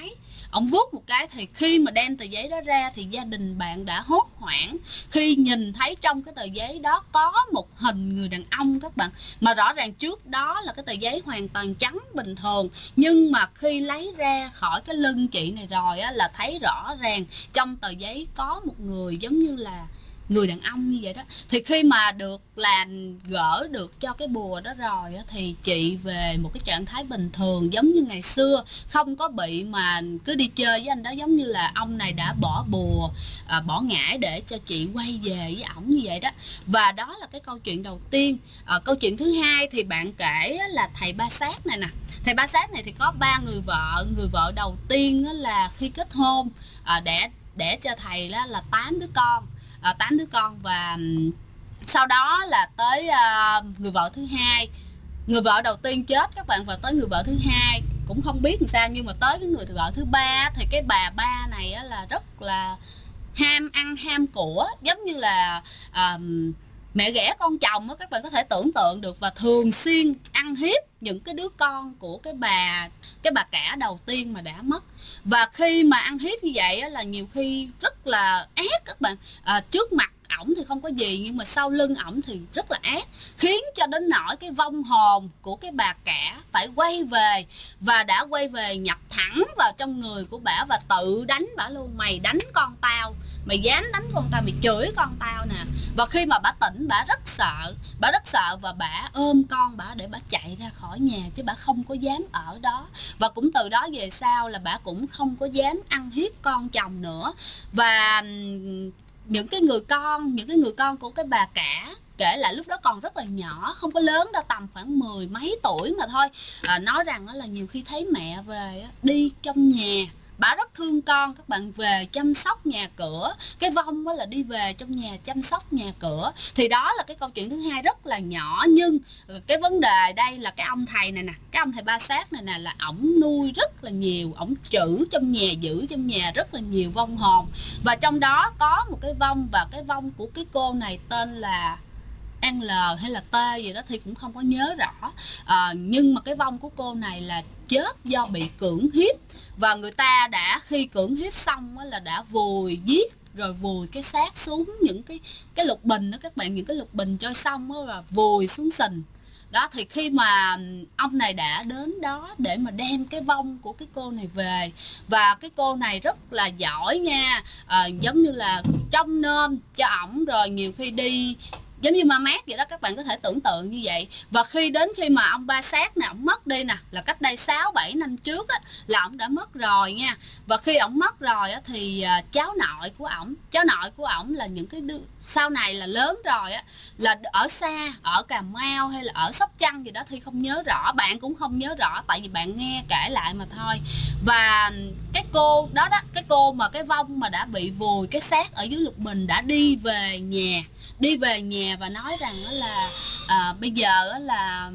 một cái thì khi mà đem tờ giấy đó ra thì gia đình bạn đã hốt hoảng khi nhìn thấy trong cái tờ giấy đó có một hình người đàn ông các bạn, mà rõ ràng trước đó là cái tờ giấy hoàn toàn trắng bình thường, nhưng mà khi lấy ra khỏi cái lưng chị này rồi là thấy rõ ràng trong tờ giấy có một người giống như là người đàn ông như vậy đó. Thì khi mà được gỡ được cho cái bùa đó rồi thì chị về một cái trạng thái bình thường giống như ngày xưa, không có bị mà cứ đi chơi với anh đó, giống như là ông này đã bỏ bùa bỏ ngải để cho chị quay về với ổng như vậy đó. Và đó là cái câu chuyện đầu tiên. Câu chuyện thứ hai thì bạn kể là thầy Ba Sát này nè. Thầy Ba Sát này thì có 3 người vợ. Người vợ đầu tiên là khi kết hôn đẻ cho thầy là 8 đứa con. 8 đứa con. Và sau đó là tới người vợ thứ hai. Người vợ đầu tiên chết các bạn, và tới người vợ thứ hai cũng không biết làm sao, nhưng mà tới cái người vợ thứ ba thì cái bà ba này là rất là ham ăn ham của, giống như là mẹ ghẻ con chồng đó, các bạn có thể tưởng tượng được, và thường xuyên ăn hiếp những cái đứa con của cái bà cả đầu tiên mà đã mất. Và khi mà ăn hiếp như vậy là nhiều khi rất là ác các bạn, trước mặt ổng thì không có gì, nhưng mà sau lưng ổng thì rất là ác, khiến cho đến nỗi cái vong hồn của cái bà cả phải quay về, và đã quay về nhập thẳng vào trong người của bả và tự đánh bả luôn. Mày đánh con tao, mày dám đánh con tao, mày chửi con tao nè. Và khi mà bả tỉnh, bả rất sợ và bả ôm con bả để bả chạy ra khỏi nhà, chứ bả không có dám ở đó. Và cũng từ đó về sau là bả cũng không có dám ăn hiếp con chồng nữa. Và những cái người con của cái bà cả kể lại lúc đó còn rất là nhỏ, không có lớn đâu, tầm khoảng 10 mấy tuổi mà thôi, nói rằng là nhiều khi thấy mẹ về đi trong nhà, bà rất thương con, các bạn, về chăm sóc nhà cửa. Cái vong là đi về trong nhà chăm sóc nhà cửa. Thì đó là cái câu chuyện thứ hai rất là nhỏ, nhưng cái vấn đề đây là cái ông thầy này nè, cái ông thầy Ba Sát này nè, là ổng nuôi rất là nhiều, ổng giữ trong nhà rất là nhiều vong hồn. Và trong đó có một cái vong, và cái vong của cái cô này tên là L hay là T gì đó thì cũng không có nhớ rõ. Nhưng mà cái vong của cô này là chết do bị cưỡng hiếp, và người ta đã khi cưỡng hiếp xong là đã vùi giết, rồi vùi cái xác xuống những cái lục bình đó các bạn, những cái lục bình trôi xong đó, và vùi xuống sình đó. Thì khi mà ông này đã đến đó để mà đem cái vong của cái cô này về, và cái cô này rất là giỏi nha, giống như là trông nom cho ổng, rồi nhiều khi đi giống như ma mát vậy đó, các bạn có thể tưởng tượng như vậy. Và khi mà ông Ba Sát nè, ổng mất đi nè, là cách đây 6-7 năm trước á, là ổng đã mất rồi nha. Và khi ổng mất rồi á, thì cháu nội của ổng là những cái sau này là lớn rồi á, là ở xa, ở Cà Mau hay là ở Sóc Trăng gì đó thì không nhớ rõ, bạn cũng không nhớ rõ, tại vì bạn nghe kể lại mà thôi. Và cái cô đó cái cô mà cái vong mà đã bị vùi cái xác ở dưới lục bình đã đi về nhà và nói rằng đó là bây giờ đó là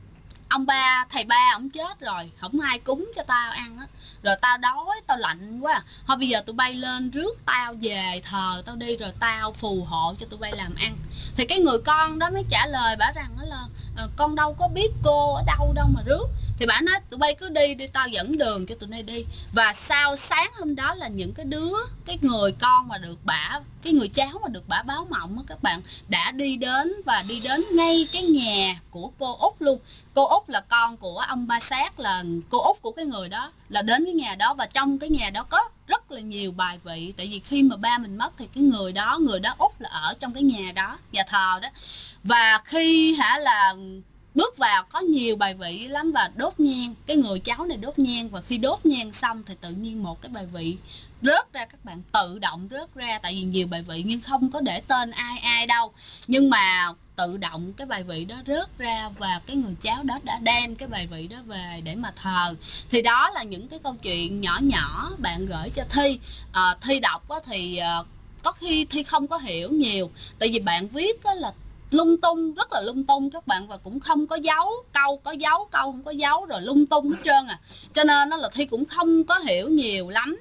thầy ba ổng chết rồi, không ai cúng cho tao ăn á, rồi tao đói, tao lạnh quá, thôi bây giờ tụi bay lên rước tao về thờ tao đi, rồi tao phù hộ cho tụi bay làm ăn. Thì cái người con đó mới trả lời bả rằng đó là con đâu có biết cô ở đâu mà rước. Thì bả nói tụi bay cứ đi tao dẫn đường cho tụi này đi. Và sau sáng hôm đó là những cái người con mà được cái người cháu mà được bả báo mộng á các bạn, đã đi đến ngay cái nhà của cô Út luôn. Cô Út là con của ông Ba Sát, là cô Út của cái người đó, là đến cái nhà đó. Và trong cái nhà đó có rất là nhiều bài vị, tại vì khi mà ba mình mất thì cái người đó Út là ở trong cái nhà đó, nhà thờ đó. Và khi là bước vào có nhiều bài vị lắm, và đốt nhang, cái người cháu này đốt nhang, và khi đốt nhang xong thì tự nhiên một cái bài vị rớt ra các bạn, tự động rớt ra, tại vì nhiều bài vị nhưng không có để tên ai đâu, nhưng mà tự động cái bài vị đó rớt ra, và cái người cháu đó đã đem cái bài vị đó về để mà thờ. Thì đó là những cái câu chuyện nhỏ nhỏ bạn gửi cho Thi. Thi đọc thì có khi Thi không có hiểu nhiều, tại vì bạn viết là lung tung, rất là lung tung các bạn, và cũng không có dấu, câu có dấu, câu không có dấu, rồi lung tung hết trơn cho nên là Thi cũng không có hiểu nhiều lắm.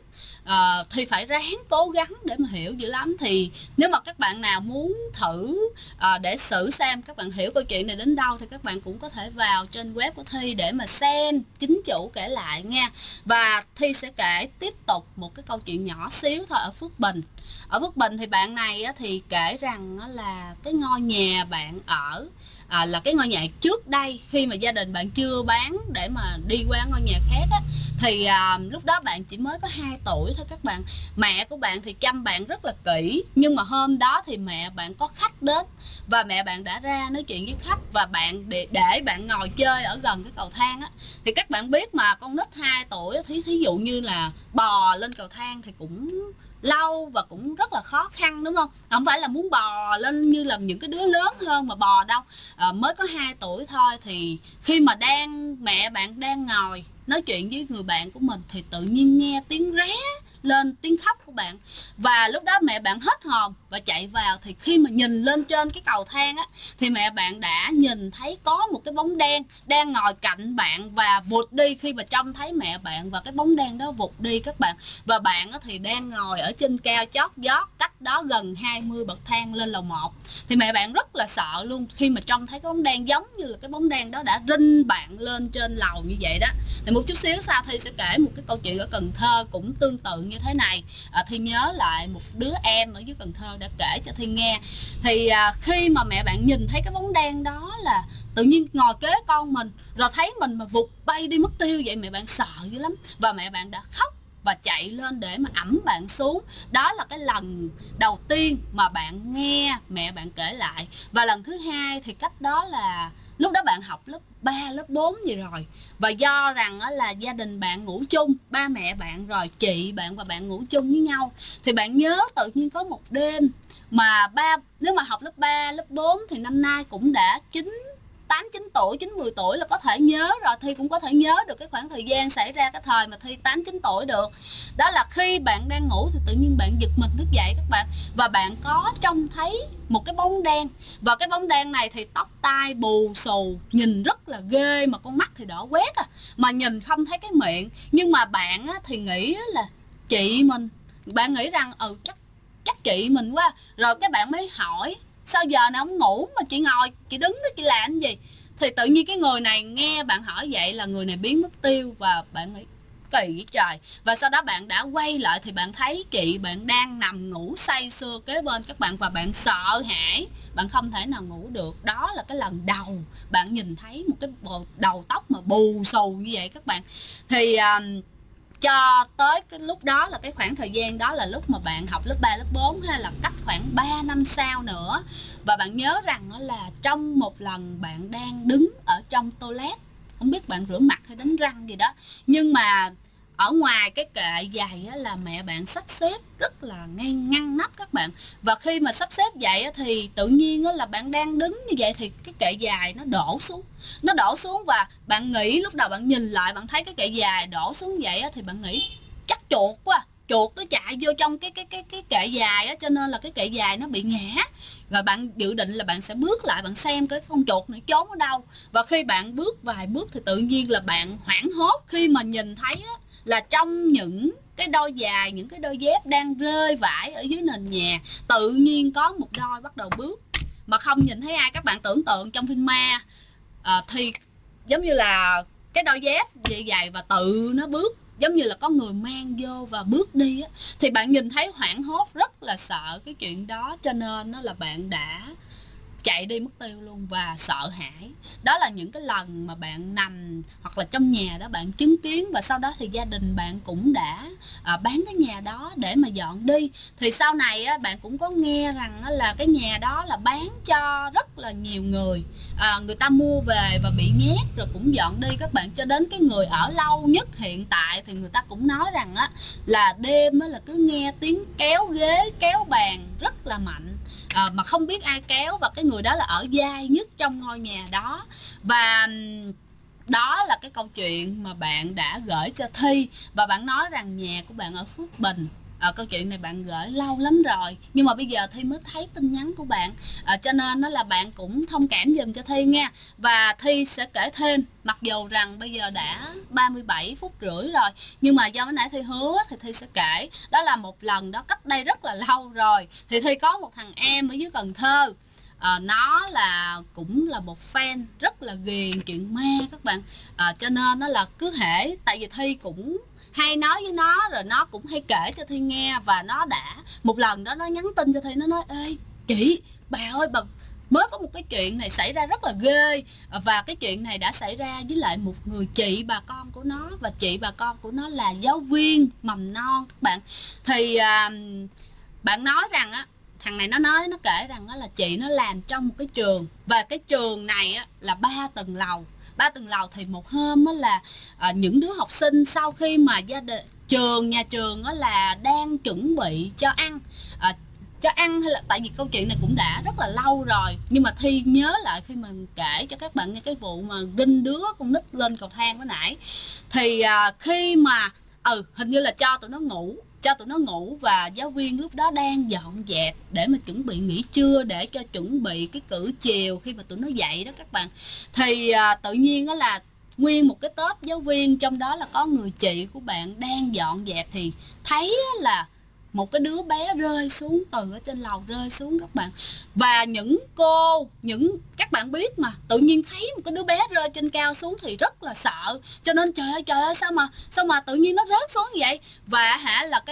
Thì phải ráng cố gắng để mà hiểu dữ lắm. Thì nếu mà các bạn nào muốn thử để xử xem các bạn hiểu câu chuyện này đến đâu, thì các bạn cũng có thể vào trên web của Thi để mà xem chính chủ kể lại nha. Và Thi sẽ kể tiếp tục một cái câu chuyện nhỏ xíu thôi ở Phước Bình. Ở Phước Bình thì bạn này thì kể rằng là cái ngôi nhà bạn ở là cái ngôi nhà trước đây, khi mà gia đình bạn chưa bán để mà đi qua ngôi nhà khác á, thì lúc đó bạn chỉ mới có 2 tuổi thôi các bạn. Mẹ của bạn thì chăm bạn rất là kỹ, nhưng mà hôm đó thì mẹ bạn có khách đến, và mẹ bạn đã ra nói chuyện với khách, và bạn để bạn ngồi chơi ở gần cái cầu thang á. Thì các bạn biết mà, con nít 2 tuổi thí dụ như là bò lên cầu thang thì cũng lâu và cũng rất là khó khăn, đúng không? Không phải là muốn bò lên như là những cái đứa lớn hơn mà bò đâu. Mới có 2 tuổi thôi, thì khi mà mẹ bạn đang ngồi nói chuyện với người bạn của mình thì tự nhiên nghe tiếng ré lên, tiếng khóc của bạn. Và lúc đó mẹ bạn hết hồn và chạy vào. Thì khi mà nhìn lên trên cái cầu thang á, thì mẹ bạn đã nhìn thấy có một cái bóng đen đang ngồi cạnh bạn và vụt đi. Khi mà trông thấy mẹ bạn và cái bóng đen đó vụt đi các bạn, và bạn thì đang ngồi ở trên cao chót vót, cách đó gần 20 bậc thang lên lầu 1. Thì mẹ bạn rất là sợ luôn khi mà trông thấy cái bóng đen, giống như là cái bóng đen đó đã rinh bạn lên trên lầu như vậy đó. Thì một chút xíu sau Thi sẽ kể một cái câu chuyện ở Cần Thơ cũng tương tự như thế này. Thi nhớ lại một đứa em ở dưới Cần Thơ đã kể cho Thi nghe. Thì khi mà mẹ bạn nhìn thấy cái bóng đen đó là tự nhiên ngồi kế con mình, rồi thấy mình mà vụt bay đi mất tiêu vậy, mẹ bạn sợ dữ lắm. Và mẹ bạn đã khóc và chạy lên để mà ẵm bạn xuống. Đó là cái lần đầu tiên mà bạn nghe mẹ bạn kể lại. Và lần thứ hai thì cách đó là lúc đó bạn học lớp 3, lớp 4 gì rồi. Và do rằng là gia đình bạn ngủ chung, ba mẹ bạn rồi chị bạn và bạn ngủ chung với nhau, thì bạn nhớ tự nhiên có một đêm mà nếu mà học lớp 3, lớp 4 thì năm nay cũng đã 8, 9 tuổi, 9, 10 tuổi là có thể nhớ rồi. Thi cũng có thể nhớ được cái khoảng thời gian xảy ra cái thời mà Thi 8, 9 tuổi được. Đó là khi bạn đang ngủ thì tự nhiên bạn giật mình thức dậy các bạn. Và bạn có trông thấy một cái bóng đen. Và cái bóng đen này thì tóc tai bù xù, nhìn rất là ghê, mà con mắt thì đỏ quét mà nhìn không thấy cái miệng. Nhưng mà bạn thì nghĩ là chị mình. Bạn nghĩ rằng chắc chị mình quá. Rồi cái bạn mới hỏi sao giờ nào không ngủ mà chị ngồi, chị đứng đó chị làm gì? Thì tự nhiên cái người này nghe bạn hỏi vậy là người này biến mất tiêu. Và bạn nghĩ kỳ vậy trời. Và sau đó bạn đã quay lại thì bạn thấy chị bạn đang nằm ngủ say sưa kế bên các bạn. Và bạn sợ hãi, bạn không thể nào ngủ được. Đó là cái lần đầu bạn nhìn thấy một cái đầu tóc mà bù xù như vậy các bạn. Thì cho tới cái lúc đó là cái khoảng thời gian đó là lúc mà bạn học lớp 3, lớp 4, hay là cách khoảng 3 năm sau nữa. Và bạn nhớ rằng là trong một lần bạn đang đứng ở trong toilet, không biết bạn rửa mặt hay đánh răng gì đó, nhưng mà ở ngoài cái kệ giày là mẹ bạn sắp xếp rất là ngăn nắp các bạn. Và khi mà sắp xếp vậy thì tự nhiên là bạn đang đứng như vậy thì cái kệ dài nó đổ xuống. Và bạn nghĩ, lúc đầu bạn nhìn lại bạn thấy cái kệ dài đổ xuống vậy thì bạn nghĩ chắc chuột quá, chuột nó chạy vô trong cái kệ dài cho nên là cái kệ dài nó bị ngã. Và bạn dự định là bạn sẽ bước lại bạn xem cái con chuột này trốn ở đâu. Và khi bạn bước vài bước thì tự nhiên là bạn hoảng hốt khi mà nhìn thấy là trong những cái đôi giày, những cái đôi dép đang rơi vãi ở dưới nền nhà, tự nhiên có một đôi bắt đầu bước mà không nhìn thấy ai. Các bạn tưởng tượng trong phim ma thì giống như là cái đôi dép vậy giày và tự nó bước, giống như là có người mang vô và bước đi thì bạn nhìn thấy hoảng hốt, rất là sợ cái chuyện đó, cho nên là bạn đã chạy đi mất tiêu luôn và sợ hãi. Đó là những cái lần mà bạn nằm hoặc là trong nhà đó bạn chứng kiến. Và sau đó thì gia đình bạn cũng đã bán cái nhà đó để mà dọn đi. Thì sau này bạn cũng có nghe rằng là cái nhà đó là bán cho rất là nhiều người, người ta mua về và bị nhét rồi cũng dọn đi các bạn. Cho đến cái người ở lâu nhất hiện tại thì người ta cũng nói rằng là đêm là cứ nghe tiếng kéo ghế kéo bàn rất là mạnh, mà không biết ai kéo, và cái người đó là ở dai nhất trong ngôi nhà đó. Và đó là cái câu chuyện mà bạn đã gửi cho Thi. Và bạn nói rằng nhà của bạn ở Phước Bình. Câu chuyện này bạn gửi lâu lắm rồi, nhưng mà bây giờ Thi mới thấy tin nhắn của bạn, cho nên là bạn cũng thông cảm giùm cho Thi nha. Và Thi sẽ kể thêm, mặc dù rằng bây giờ đã 37 phút rưỡi rồi, nhưng mà do cái nãy Thi hứa thì Thi sẽ kể. Đó là một lần đó cách đây rất là lâu rồi, thì Thi có một thằng em ở dưới Cần Thơ. Nó cũng là một fan rất là ghiền chuyện ma các bạn. Cho nên nó là cứ hễ, tại vì Thi cũng hay nói với nó, rồi nó cũng hay kể cho Thi nghe. Và nó đã một lần đó nó nhắn tin cho Thi, nó nói: ê chị, bà ơi, bà mới có một cái chuyện này xảy ra rất là ghê. Và cái chuyện này đã xảy ra với lại một người chị bà con của nó. Và chị bà con của nó là giáo viên mầm non các bạn. Thì bạn nói rằng thằng này nó kể rằng là chị nó làm trong một cái trường, và cái trường này là 3 tầng lầu. 3 tầng lầu thì một hôm là những đứa học sinh sau khi mà nhà trường là đang chuẩn bị cho ăn, hay là tại vì câu chuyện này cũng đã rất là lâu rồi, nhưng mà Thi nhớ lại khi mà kể cho các bạn nghe cái vụ mà đinh đứa con nít lên cầu thang mới nãy. Thì khi mà hình như là cho tụi nó ngủ và giáo viên lúc đó đang dọn dẹp để mà chuẩn bị nghỉ trưa, để cho chuẩn bị cái cử chiều khi mà tụi nó dậy đó các bạn. Thì tự nhiên là nguyên một cái tốp giáo viên, trong đó là có người chị của bạn đang dọn dẹp, thì thấy là một cái đứa bé rơi xuống từ ở trên lầu rơi xuống các bạn. Và các các bạn biết mà, tự nhiên thấy một cái đứa bé rơi trên cao xuống thì rất là sợ, cho nên trời ơi sao mà tự nhiên nó rớt xuống như vậy. Và là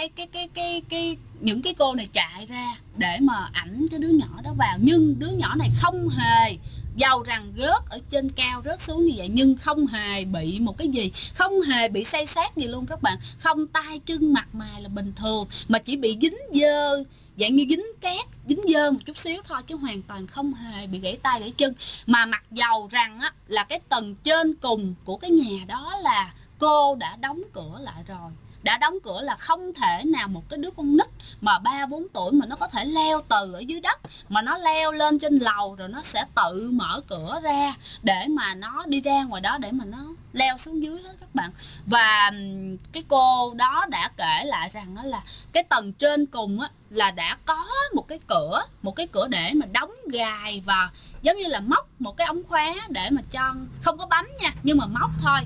những cái cô này chạy ra để mà ảnh cái đứa nhỏ đó vào, nhưng đứa nhỏ này không hề, dầu rằng rớt ở trên cao rớt xuống như vậy nhưng không hề bị một cái gì, không hề bị say sát gì luôn các bạn, không tay chân mặt mày là bình thường, mà chỉ bị dính dơ, dạng như dính cát, dính dơ một chút xíu thôi, chứ hoàn toàn không hề bị gãy tay gãy chân. Mà mặc dầu rằng á, là cái tầng trên cùng của cái nhà đó là cô đã đóng cửa lại rồi, đã đóng cửa, là không thể nào một cái đứa con nít mà 3-4 tuổi mà nó có thể leo từ ở dưới đất mà nó leo lên trên lầu rồi nó sẽ tự mở cửa ra để mà nó đi ra ngoài đó để mà nó leo xuống dưới hết các bạn. Và cái cô đó đã kể lại rằng đó là cái tầng trên cùng á là đã có một cái cửa để mà đóng gài và giống như là móc một cái ống khóa để mà cho, không có bấm nha, nhưng mà móc thôi.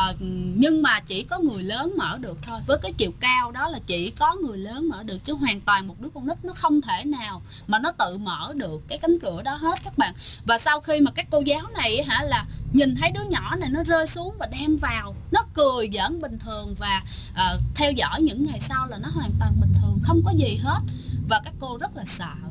Nhưng mà chỉ có người lớn mở được thôi, với cái chiều cao đó là chỉ có người lớn mở được, chứ hoàn toàn một đứa con nít nó không thể nào mà nó tự mở được cái cánh cửa đó hết các bạn. Và sau khi mà các cô giáo này là nhìn thấy đứa nhỏ này nó rơi xuống và đem vào, nó cười giỡn bình thường, và theo dõi những ngày sau là nó hoàn toàn bình thường, không có gì hết. Và các cô rất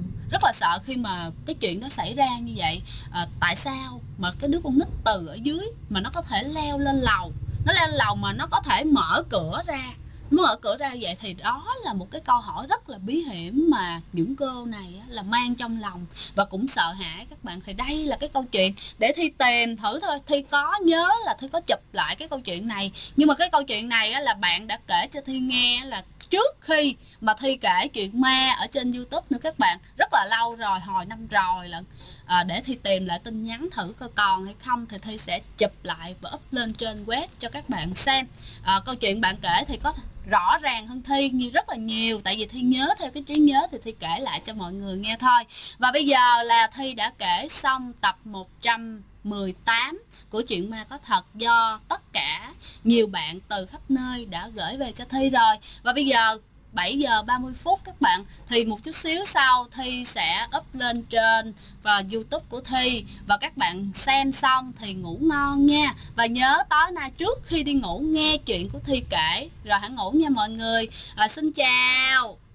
là sợ khi mà cái chuyện đó xảy ra như vậy. Tại sao mà cái đứa con nít từ ở dưới mà nó có thể leo lên lầu, nó leo lên lầu mà nó có thể mở cửa ra vậy, thì đó là một cái câu hỏi rất là bí hiểm mà những cô này là mang trong lòng và cũng sợ hãi các bạn. Thì đây là cái câu chuyện để Thi tìm thử thôi. Thi có nhớ là Thi có chụp lại cái câu chuyện này, nhưng mà cái câu chuyện này là bạn đã kể cho Thi nghe là trước khi mà Thi kể chuyện ma ở trên YouTube nữa các bạn, rất là lâu rồi, hồi năm rồi lận. Để Thi tìm lại tin nhắn thử coi còn hay không thì Thi sẽ chụp lại và up lên trên web cho các bạn xem. Câu chuyện bạn kể thì có rõ ràng hơn Thi như rất là nhiều, tại vì Thi nhớ theo cái trí nhớ thì Thi kể lại cho mọi người nghe thôi. Và bây giờ là Thi đã kể xong tập 118 của chuyện ma có thật do tất cả nhiều bạn từ khắp nơi đã gửi về cho Thi rồi. Và bây giờ 7 giờ 30 phút các bạn, thì một chút xíu sau Thi sẽ up lên trên và YouTube của Thi, và các bạn xem xong thì ngủ ngon nha. Và nhớ tối nay trước khi đi ngủ nghe chuyện của Thi kể rồi hãy ngủ nha mọi người. Xin chào.